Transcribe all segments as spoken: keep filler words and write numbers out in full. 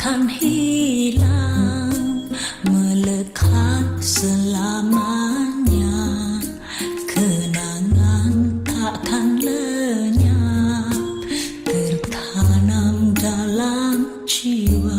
takkan hilang, melekat selamanya. Kenangan takkan lenyap, tertanam dalam jiwa.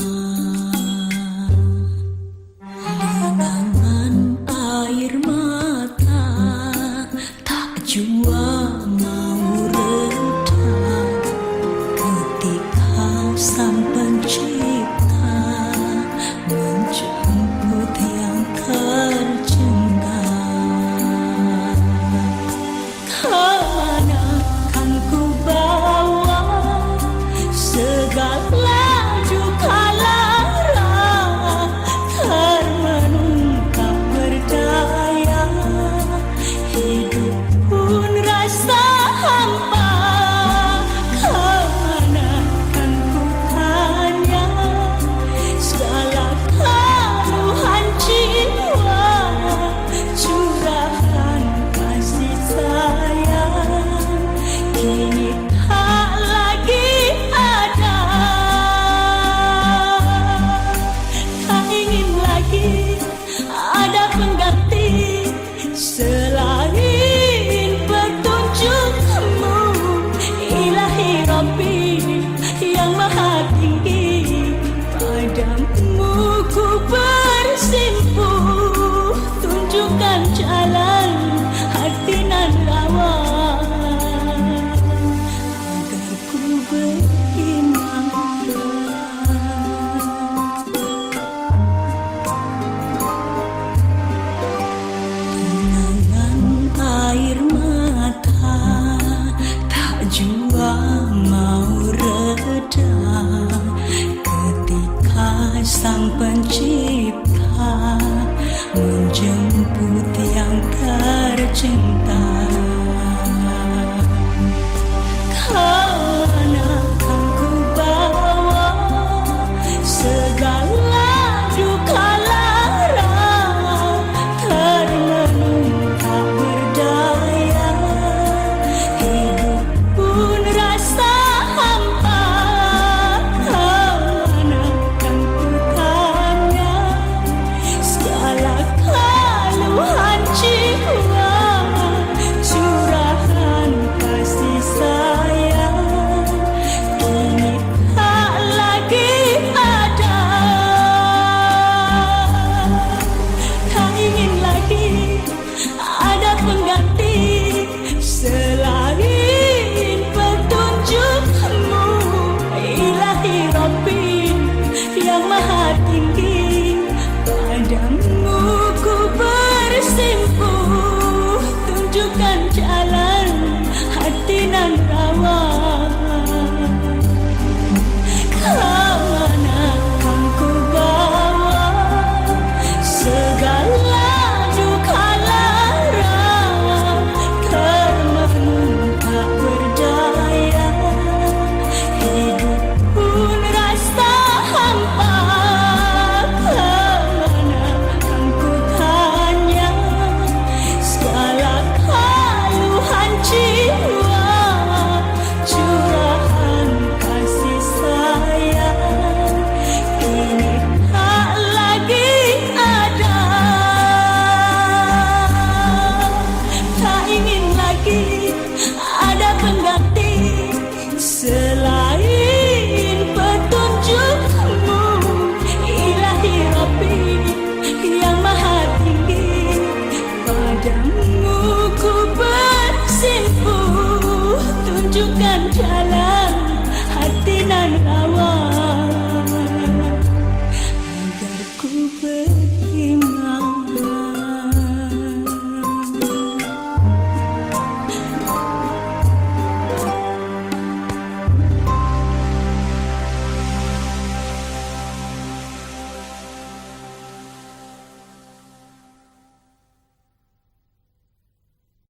Genangan air mata tak jua mau reda ketika Sang Pencipta menjemput yang terjengah. Kemana kan ku bawa segala duka lara, termenung tak berdaya, hidup pun rasa hampa. Kemana kan ku tanya segala keluhan jiwa, curahan kasih sayang kini tak lagi ada. Tak ingin lagi ada pengganti selain petunjukmu, Ilahi Rabbi yang maha tinggi. Padamu ku bersimpu, tunjukkan jalan hati nan rawa agar ku beriman. Genangan air mata tak jua mau reda ketika Sang Pencipta menjemput yang tercinta. Kemana kan ku bawa segala duka lara, termenung tak berdaya, hidup pun rasa hampa. Kemana kan ku tanya segala keluhan jiwa, curahan kasih sayang kini tak lagi ada. Tak ingin lagi ada pengganti selain petunjukmu, Ilahi Rabbi yang maha tinggi. Padamu ku bersimpu, tunjukkan jalan hati nan rawa. Kemana kan ku bawa segala duka lara, termenung tak berdaya, hidup pun rasa hampa. Kemana kan ku tanya segala keluhan jiwa, curahan kasih sayang kini tak lagi ada. Tak ingin lagi ada pengganti selain petunjukmu, Ilahi Rabbi yang maha tinggi. Padamu ku bersimpu, tunjukkan jalan